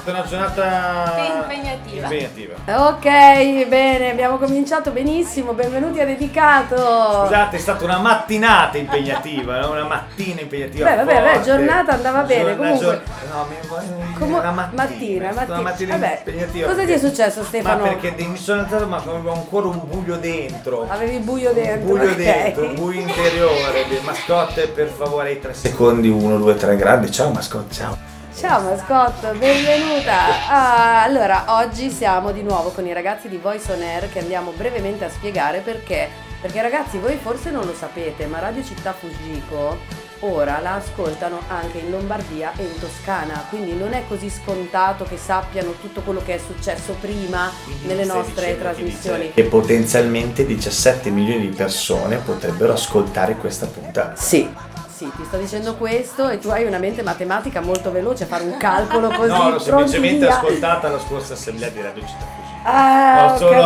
stata una giornata impegnativa. Ok, bene, abbiamo cominciato benissimo, benvenuti a Dedicato. Scusate, è stata una mattinata impegnativa, no? Una mattina impegnativa. Beh, giornata andava bene, comunque. Una mattina impegnativa. Cosa ti è successo, Stefano? Ma perché mi sono alzato ma avevo ancora un buio dentro. Avevi buio dentro? Un buio interiore. Mascotte, per favore, ai 3 secondi, 1, 2, 3 grandi. Ciao mascotte, ciao. Ciao mascotte, benvenuta. Allora, oggi siamo di nuovo con i ragazzi di Voice on Air che andiamo brevemente a spiegare perché. Perché ragazzi, voi forse non lo sapete, ma Radio Città Fujiko ora la ascoltano anche in Lombardia e in Toscana, quindi non è così scontato che sappiano tutto quello che è successo prima nelle nostre trasmissioni. E potenzialmente 17 milioni di persone potrebbero ascoltare questa puntata. Sì, ti sto dicendo questo e tu hai una mente matematica molto veloce a fare un calcolo così. No, l'ho semplicemente ascoltata la scorsa assemblea di Radio Città Fujiko. Ah, ho capito.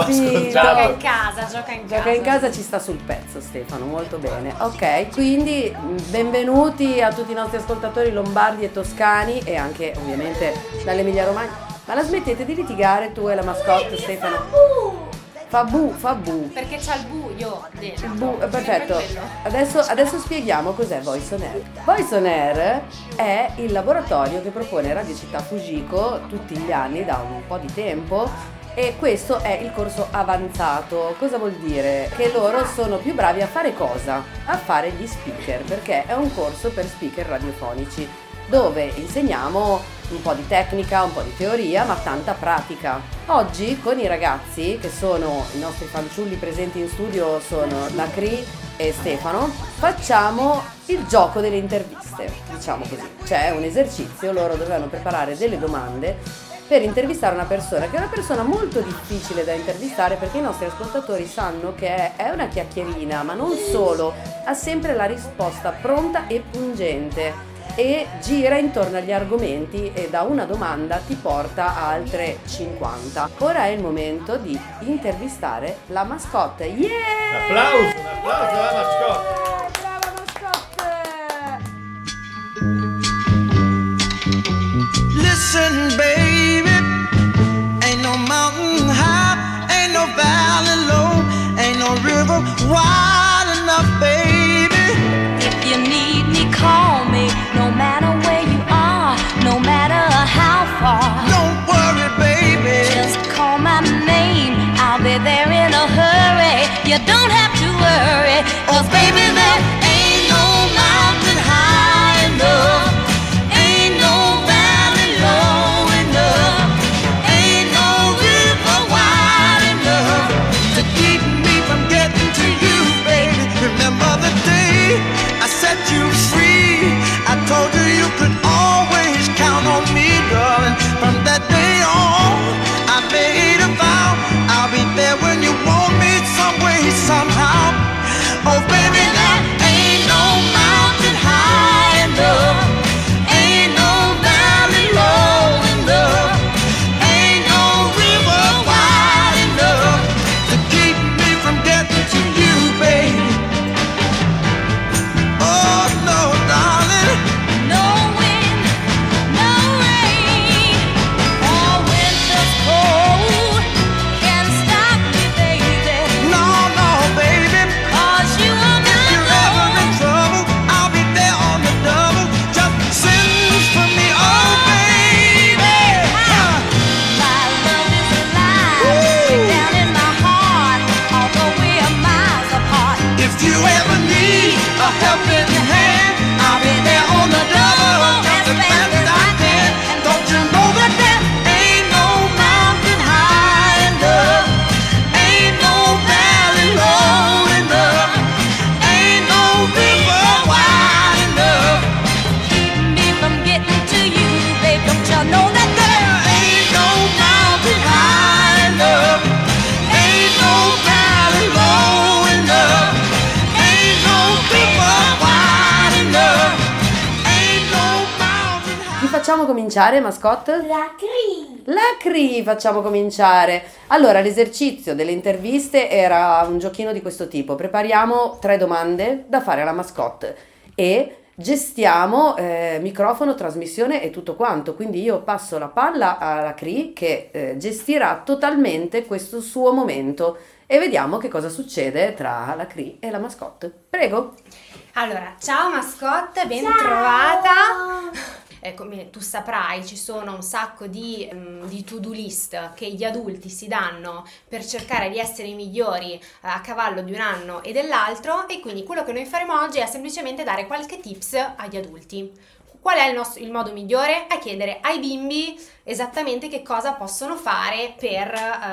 Gioca in casa, ci sta sul pezzo Stefano, molto bene. Ok, quindi benvenuti a tutti i nostri ascoltatori lombardi e toscani e anche ovviamente dall'Emilia Romagna. Ma la smettete di litigare tu e la mascotte Stefano? Fa bu. Perché c'ha il buio dentro. Perfetto. Adesso spieghiamo cos'è Voice on Air. Voice on Air è il laboratorio che propone Radio Città Fujiko tutti gli anni da un po' di tempo. E questo è il corso avanzato. Cosa vuol dire? Che loro sono più bravi a fare cosa? A fare gli speaker, perché è un corso per speaker radiofonici, dove insegniamo un po' di tecnica, un po' di teoria, ma tanta pratica. Oggi con i ragazzi, che sono i nostri fanciulli presenti in studio, sono Lacri e Stefano, facciamo il gioco delle interviste, diciamo così. C'è un esercizio, loro dovevano preparare delle domande per intervistare una persona che è una persona molto difficile da intervistare, perché i nostri ascoltatori sanno che è una chiacchierina, ma non solo, ha sempre la risposta pronta e pungente e gira intorno agli argomenti e da una domanda ti porta a altre 50. Ora è il momento di intervistare la mascotte. Yeah! Un applauso alla mascotte! Brava mascotte! Listen, baby, ain't no mountain high, ain't no valley low, ain't no river wide enough, baby. If you need me, call me, no matter where you are, no matter how far. Don't worry, baby, just call my name, I'll be there in a hurry. You don't have to worry, 'cause baby, there ain't no mountain high enough. Set you free. I told you you could always count on me, darling. From that day on, I made a vow I'll be there when you want me, some way, somehow. Oh, baby, there ain't no mountain high enough, ain't no valley low enough, ain't no river wide enough to keep me from getting to you, baby. Facciamo cominciare, mascotte? Lacri, facciamo cominciare. Allora, l'esercizio delle interviste era un giochino di questo tipo. Prepariamo 3 domande da fare alla mascotte e gestiamo microfono, trasmissione e tutto quanto, quindi io passo la palla alla Cri che gestirà totalmente questo suo momento e vediamo che cosa succede tra la Cri e la mascotte. Prego. Allora, ciao mascotte, ben trovata. Come tu saprai, ci sono un sacco di to-do list che gli adulti si danno per cercare di essere i migliori a cavallo di un anno e dell'altro, e quindi quello che noi faremo oggi è semplicemente dare qualche tips agli adulti. Qual è il modo migliore? È chiedere ai bimbi esattamente che cosa possono fare per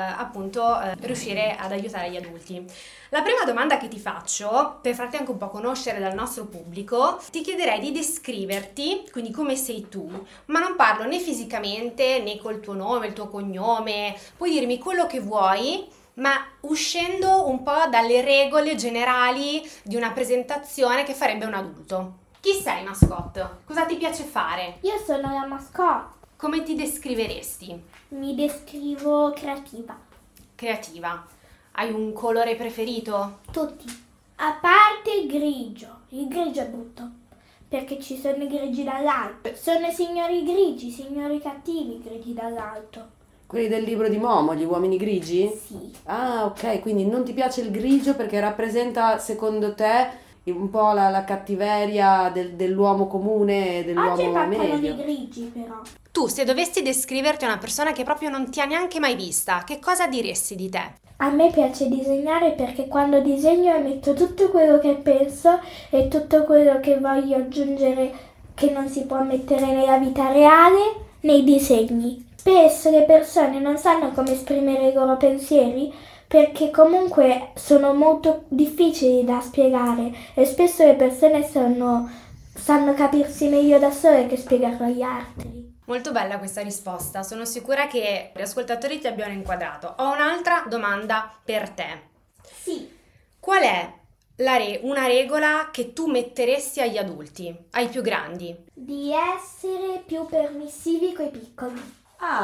riuscire ad aiutare gli adulti. La prima domanda che ti faccio, per farti anche un po' conoscere dal nostro pubblico, ti chiederei di descriverti, quindi come sei tu, ma non parlo né fisicamente né col tuo nome, il tuo cognome, puoi dirmi quello che vuoi, ma uscendo un po' dalle regole generali di una presentazione che farebbe un adulto. Chi sei, mascotte? Cosa ti piace fare? Io sono la mascotte. Come ti descriveresti? Mi descrivo creativa. Creativa. Hai un colore preferito? Tutti. A parte il grigio. Il grigio è brutto. Perché ci sono i grigi dall'alto. Sono i signori grigi, signori cattivi grigi dall'alto. Quelli del libro di Momo, gli uomini grigi? Sì. Ah, ok, quindi non ti piace il grigio perché rappresenta, secondo te, un po' la cattiveria dell'uomo comune e dell'uomo Oggi parlano medio. di grigi però. Tu, se dovessi descriverti una persona che proprio non ti ha neanche mai vista, che cosa diresti di te? A me piace disegnare perché quando disegno metto tutto quello che penso e tutto quello che voglio aggiungere che non si può mettere nella vita reale nei disegni. Spesso le persone non sanno come esprimere i loro pensieri perché comunque sono molto difficili da spiegare e spesso le persone sanno capirsi meglio da sole che spiegarlo agli altri. Molto bella questa risposta, sono sicura che gli ascoltatori ti abbiano inquadrato. Ho un'altra domanda per te. Sì. Qual è una regola che tu metteresti agli adulti, ai più grandi? Di essere più permissivi coi piccoli.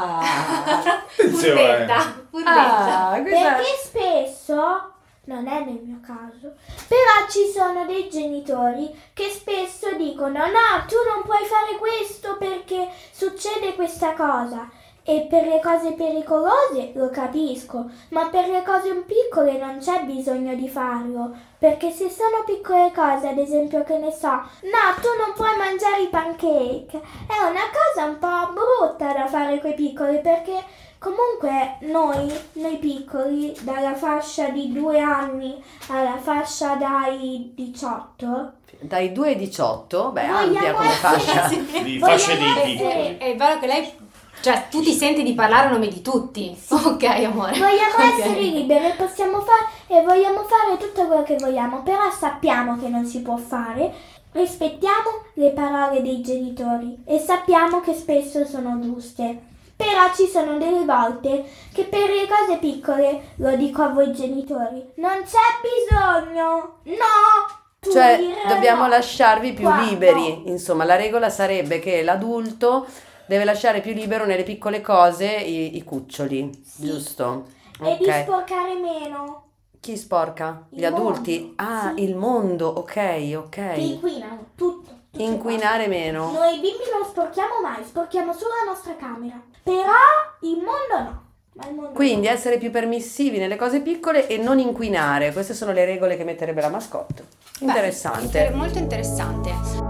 Furbetta. Perché spesso, non è nel mio caso, però ci sono dei genitori che spesso dicono no, tu non puoi fare questo perché succede questa cosa. E per le cose pericolose lo capisco, ma per le cose piccole non c'è bisogno di farlo, perché se sono piccole cose, ad esempio che ne so, no, tu non puoi mangiare i pancake, è una cosa un po' brutta da fare coi piccoli, perché comunque noi piccoli, dalla fascia di 2 anni alla fascia dai 18... Dai 2 ai 18? Beh, vogliamo ampia come fascia. Di fasce dei piccoli. È vero che lei... Cioè, tu ti senti di parlare a nome di tutti. Sì. Ok, amore. Vogliamo Okay. essere liberi e possiamo fare e vogliamo fare tutto quello che vogliamo, però sappiamo che non si può fare, rispettiamo le parole dei genitori e sappiamo che spesso sono giuste. Però ci sono delle volte che per le cose piccole, lo dico a voi genitori, non c'è bisogno, no! Cioè, dire dobbiamo no. lasciarvi più Qua, liberi. no. Insomma, la regola sarebbe che l'adulto deve lasciare più libero nelle piccole cose i cuccioli, Sì. giusto? E di Ok. sporcare meno. Chi sporca? Il Gli adulti? mondo, Ah, sì. il mondo, ok. Che inquinano tutto. Inquinare meno. Noi bimbi non sporchiamo mai, sporchiamo solo la nostra camera. Però il mondo no. Ma il mondo Quindi no. essere più permissivi nelle cose piccole e non inquinare. Queste sono le regole che metterebbe la mascotte. Interessante. Molto interessante.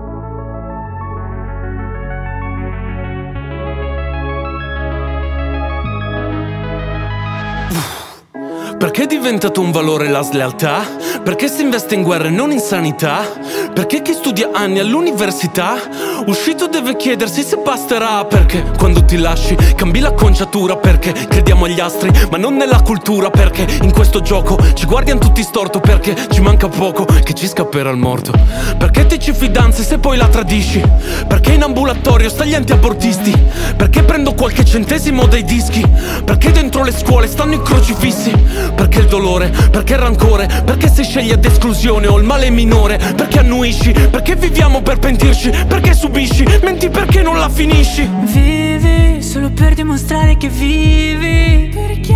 Perché è diventato un valore la slealtà? Perché si investe in guerra e non in sanità? Perché chi studia anni all'università uscito deve chiedersi se basterà? Perché quando ti lasci cambi l'acconciatura? Perché crediamo agli astri ma non nella cultura? Perché in questo gioco ci guardiano tutti storto? Perché ci manca poco che ci scapperà il morto? Perché ti ci fidanzi se poi la tradisci? Perché in ambulatorio sta gli antiabortisti? Perché prendo qualche centesimo dai dischi? Perché dentro le scuole stanno i crocifissi? Perché il dolore, perché il rancore, perché si sceglie ad esclusione o il male minore, perché annuisci, perché viviamo per pentirci, perché subisci, menti perché non la finisci. Vivi solo per dimostrare che vivi, perché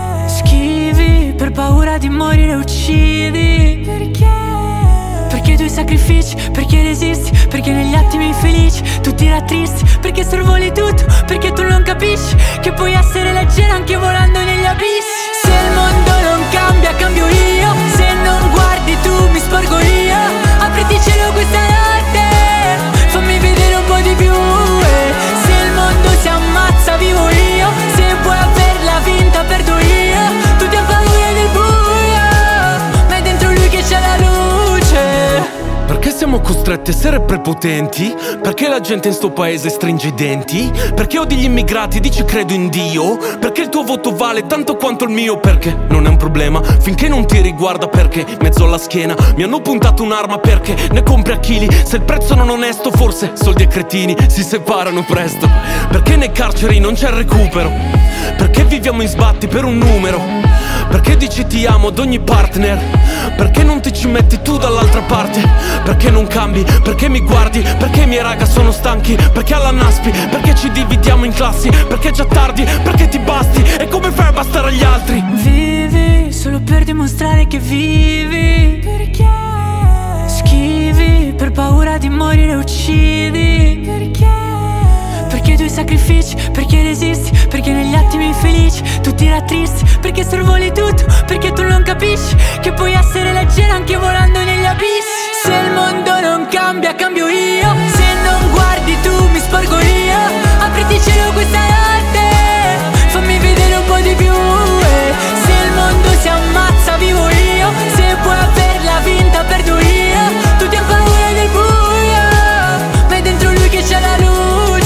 schivi per paura di morire, uccidi, perché sacrifici, perché resisti, perché negli attimi felici tu ti rattristi, perché sorvoli tutto, perché tu non capisci che puoi essere leggera anche volando negli abissi. Se il mondo non cambia, cambio io. Se non guardi tu, mi sporgo io. Apriti cielo questa notte, fammi vedere un po' di più. Se il mondo si ammazza, vivo io. Se vuoi averla vinta, perdo io. Tutti hanno paura del buio, ma è dentro lui che c'è la luce. Perché siamo costretti a essere prepotenti? Perché la gente in sto paese stringe i denti? Perché odi gli immigrati, dici credo in Dio? Perché il tuo voto vale tanto quanto il mio? Perché non è un problema finché non ti riguarda. Perché mezzo alla schiena mi hanno puntato un'arma. Perché ne compri a chili se il prezzo non è onesto. Forse soldi e cretini si separano presto. Perché nei carceri non c'è recupero. Perché viviamo in sbatti per un numero. Perché dici ti amo ad ogni partner. Perché non ti ci metti tu dall'altra parte. Perché non cambi, perché mi guardi. Perché i miei raga sono stanchi. Perché alla Naspi, perché ci dividiamo in classi. Perché è già tardi, perché ti basti. E come fai a bastare agli altri? Vivi solo per dimostrare che vivi. Perché schivi per paura di morire, uccidi. Perché i tuoi sacrifici, perché resisti, perché negli attimi felici tu ti rattristi, perché sorvoli tutto, perché tu non capisci che puoi essere leggera anche volando negli abissi. Se il mondo non cambia, cambio io. Se non guardi tu, mi sporgo io. Apriti cielo questa notte, fammi vedere un po' di più. Se il mondo si ammazza, vivo io. Se vuoi averla vinta, perdo io. Tutti hanno paura del buio, ma è dentro lui che c'è la luce.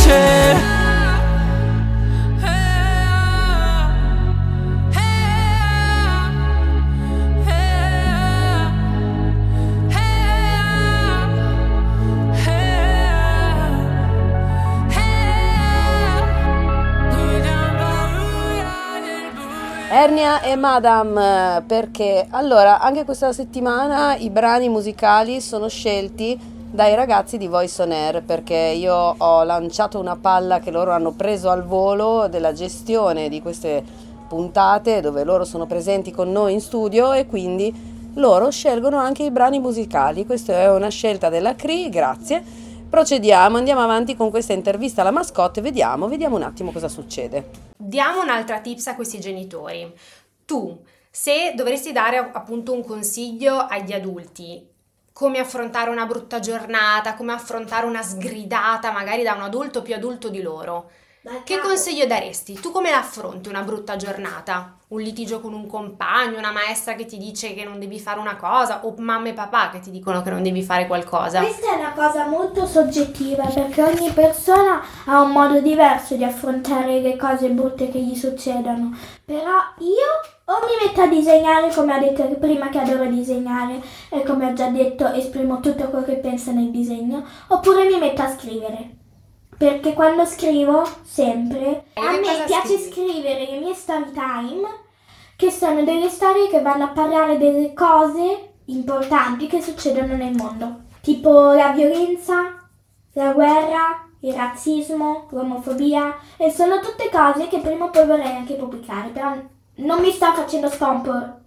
Ernia e Madame, perché allora anche questa settimana i brani musicali sono scelti dai ragazzi di Voice on Air, perché io ho lanciato una palla che loro hanno preso al volo della gestione di queste puntate dove loro sono presenti con noi in studio e quindi loro scelgono anche i brani musicali. Questa è una scelta della CRI, grazie. Procediamo, andiamo avanti con questa intervista alla mascotte, vediamo un attimo cosa succede. Diamo un'altra tips a questi genitori. Tu, se dovresti dare appunto un consiglio agli adulti, come affrontare una brutta giornata, come affrontare una sgridata magari da un adulto più adulto di loro, che consiglio daresti? Tu come la affronti una brutta giornata? Un litigio con un compagno, una maestra che ti dice che non devi fare una cosa, o mamma e papà che ti dicono che non devi fare qualcosa? Questa è una cosa molto soggettiva, perché ogni persona ha un modo diverso di affrontare le cose brutte che gli succedono. Però io o mi metto a disegnare, come ha detto prima che adoro disegnare, e come ho già detto esprimo tutto quello che penso nel disegno, oppure mi metto a scrivere. Perché quando scrivo, sempre, a me piace scrivere le mie story time, che sono delle storie che vanno a parlare delle cose importanti che succedono nel mondo. Tipo la violenza, la guerra, il razzismo, l'omofobia, e sono tutte cose che prima o poi vorrei anche pubblicare, però non mi sto facendo sponsor.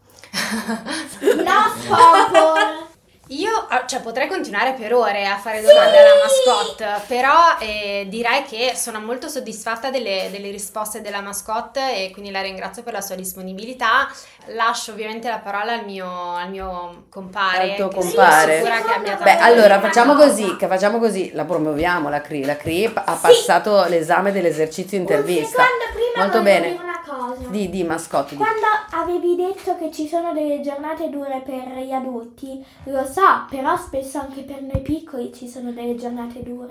No sponsor! Io potrei continuare per ore a fare domande alla mascotte, però direi che sono molto soddisfatta delle risposte della mascotte e quindi la ringrazio per la sua disponibilità. Lascio ovviamente la parola al mio compare. Al tuo compare. Sono sicura che abbia Beh, allora facciamo così, la promuoviamo la CRI. La CRI ha passato l'esame dell'esercizio intervista. Molto bene. Dire una cosa. Di mascotte. Quando avevi detto che ci sono delle giornate dure per gli adulti, lo so, però spesso anche per noi piccoli ci sono delle giornate dure.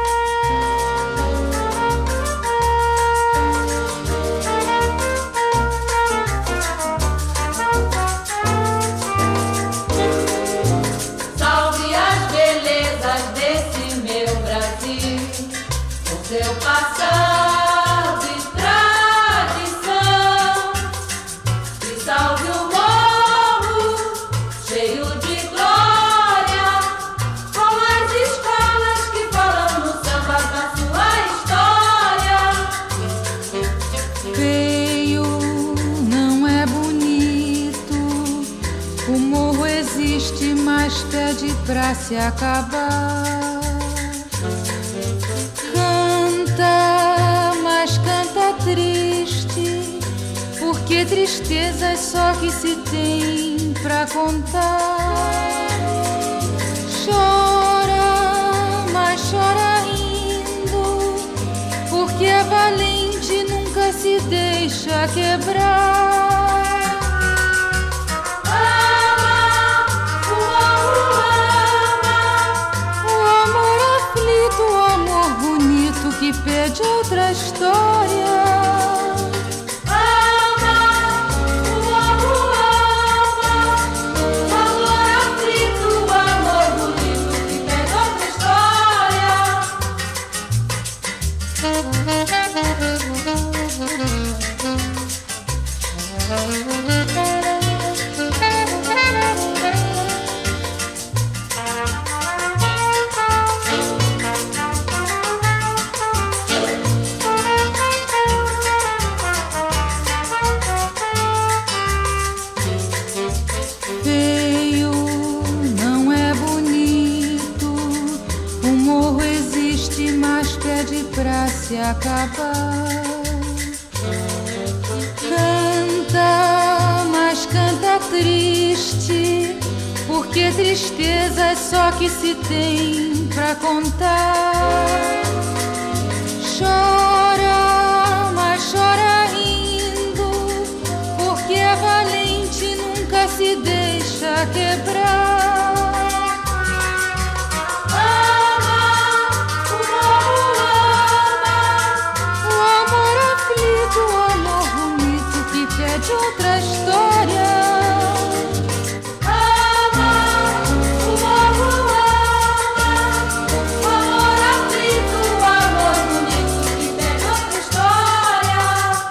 Salve as belezas desse meu Brasil, o seu passado e tradição, e salve o morro cheio de glória, com as escolas que falam se acabar. Canta, mas canta triste, porque tristeza é só que se tem pra contar. Chora, mas chora rindo, porque é valente, nunca se deixa quebrar. Ama, o amor aflito, o amor bonito que pede outra história. Pra se acabar. Canta, mas canta triste, porque tristeza é só que se tem pra contar. Chora, mas chora rindo, porque é valente, nunca se deixa quebrar. De outra história. Ama, o amor aflito, o amor bonito que pede outra história.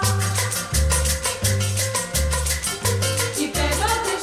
Que pede outra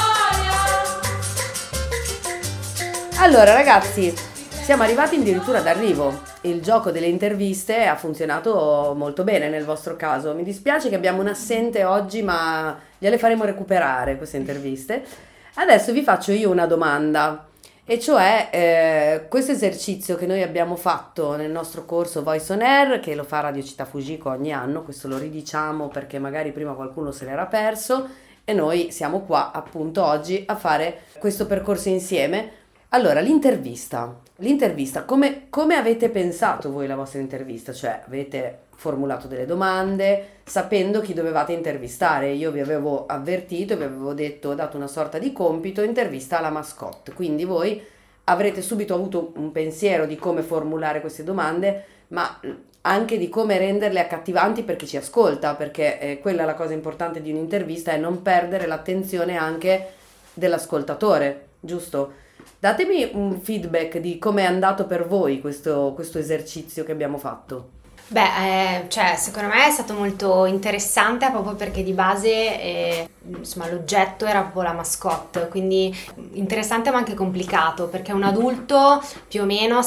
história. Allora ragazzi, siamo arrivati addirittura d'arrivo. Il gioco delle interviste ha funzionato molto bene nel vostro caso. Mi dispiace che abbiamo un assente oggi, ma gliele faremo recuperare queste interviste. Adesso vi faccio io una domanda, e cioè questo esercizio che noi abbiamo fatto nel nostro corso Voice on Air, che lo fa Radio Città Fujiko ogni anno, questo lo ridiciamo perché magari prima qualcuno se l'era perso, e noi siamo qua appunto oggi a fare questo percorso insieme. Allora, l'intervista, come avete pensato voi la vostra intervista? Cioè, avete formulato delle domande sapendo chi dovevate intervistare. Io vi avevo avvertito, vi avevo dato una sorta di compito, intervista alla mascotte. Quindi voi avrete subito avuto un pensiero di come formulare queste domande, ma anche di come renderle accattivanti per chi ci ascolta, perché quella è la cosa importante di un'intervista, è non perdere l'attenzione anche dell'ascoltatore, giusto? Datemi un feedback di come è andato per voi questo esercizio che abbiamo fatto. Beh, cioè, secondo me è stato molto interessante proprio perché di base insomma, l'oggetto era proprio la mascotte, quindi interessante ma anche complicato, perché un adulto più o meno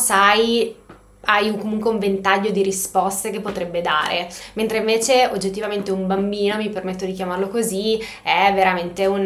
hai comunque un ventaglio di risposte che potrebbe dare, mentre invece oggettivamente un bambino, mi permetto di chiamarlo così, è veramente un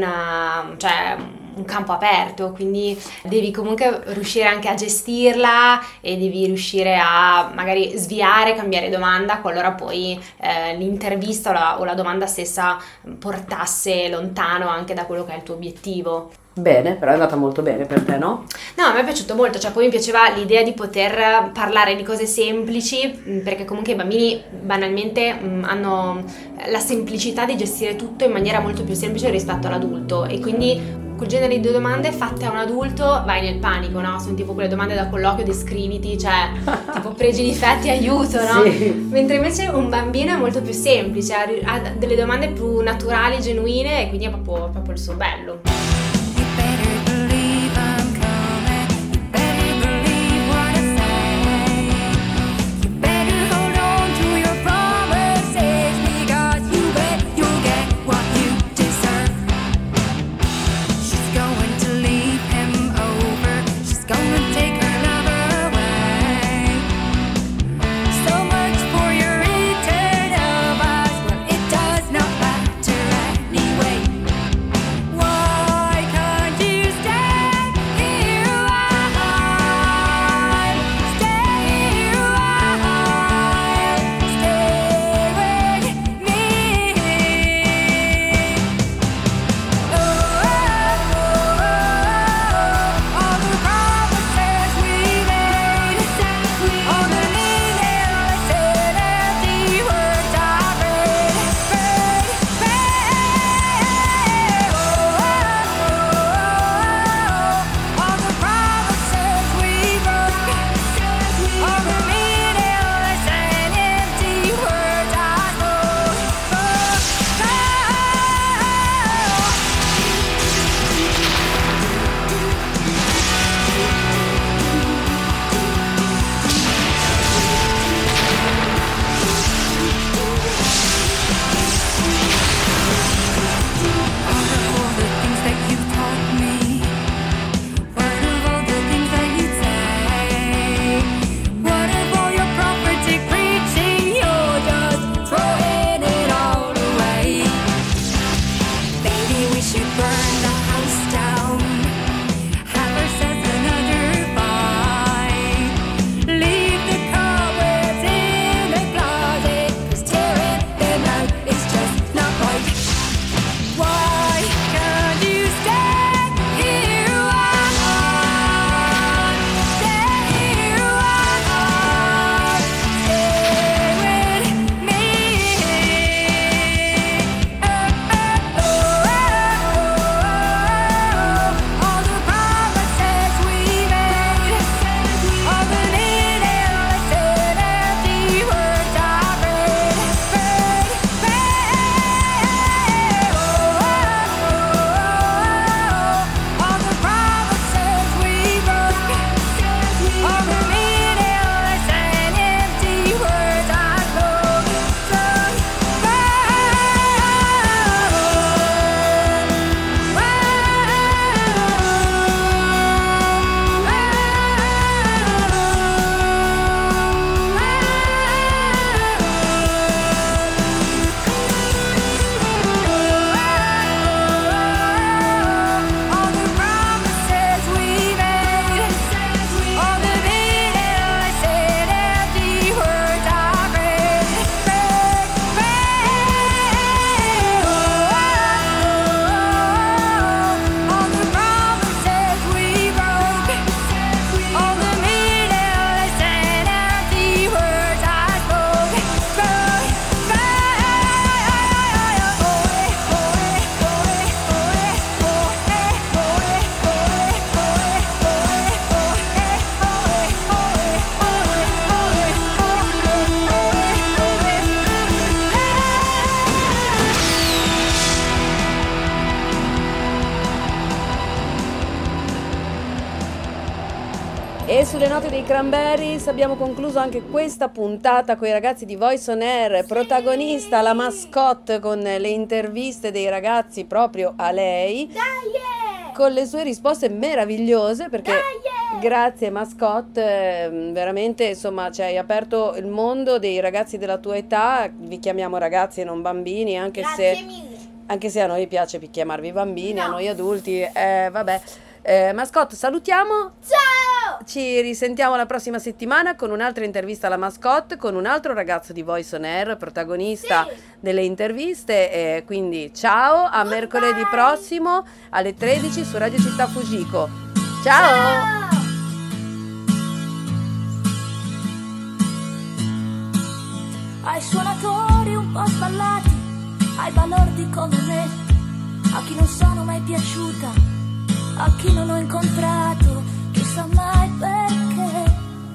campo aperto, quindi devi comunque riuscire anche a gestirla e devi riuscire a magari sviare, cambiare domanda qualora poi l'intervista o la domanda stessa portasse lontano anche da quello che è il tuo obiettivo. Bene, però è andata molto bene per te, no? No, a me è piaciuto molto, cioè poi mi piaceva l'idea di poter parlare di cose semplici, perché comunque i bambini banalmente hanno la semplicità di gestire tutto in maniera molto più semplice rispetto all'adulto, e quindi quel genere di domande fatte a un adulto vai nel panico, no? Sono tipo quelle domande da colloquio, descriviti, cioè tipo pregi, difetti, aiuto, no? Sì. Mentre invece un bambino è molto più semplice, ha delle domande più naturali, genuine, e quindi è proprio il suo bello. Whoa. sulle note dei Cranberries abbiamo concluso anche questa puntata con i ragazzi di Voice on Air, protagonista la mascotte con le interviste dei ragazzi proprio a lei, con le sue risposte meravigliose, perché grazie mascotte, veramente insomma ci hai aperto il mondo dei ragazzi della tua età. Vi chiamiamo ragazzi e non bambini, anche se a noi piace chiamarvi bambini, a noi adulti, vabbè. Mascotte, salutiamo. Ciao! Ci risentiamo la prossima settimana con un'altra intervista alla mascotte, con un altro ragazzo di Voice on Air, protagonista delle interviste. Quindi ciao, a mercoledì prossimo alle 13 su Radio Città Fujiko. Ciao! Ai suonatori un po' sballati, ai balordi come me, a chi non sono mai piaciuta, a chi non ho incontrato, chissà mai perché,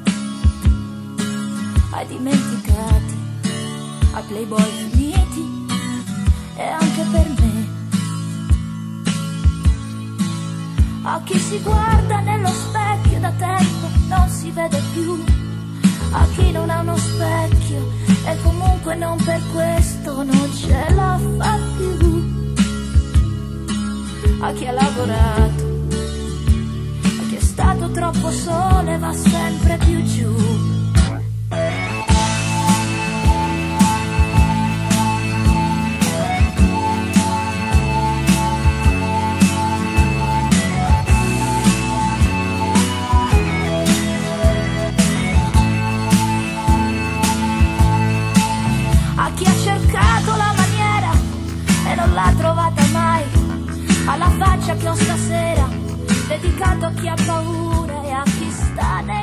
ai dimenticati, ai playboy finiti, e anche per me, a chi si guarda nello specchio da tempo, non si vede più, a chi non ha uno specchio e comunque non per questo non ce la fa più, a chi ha lavorato, è stato troppo sole, va sempre più giù. A chi ha cercato la maniera e non l'ha trovata mai, alla faccia che ho stasera, dedicato a chi ha paura e a chi sta nel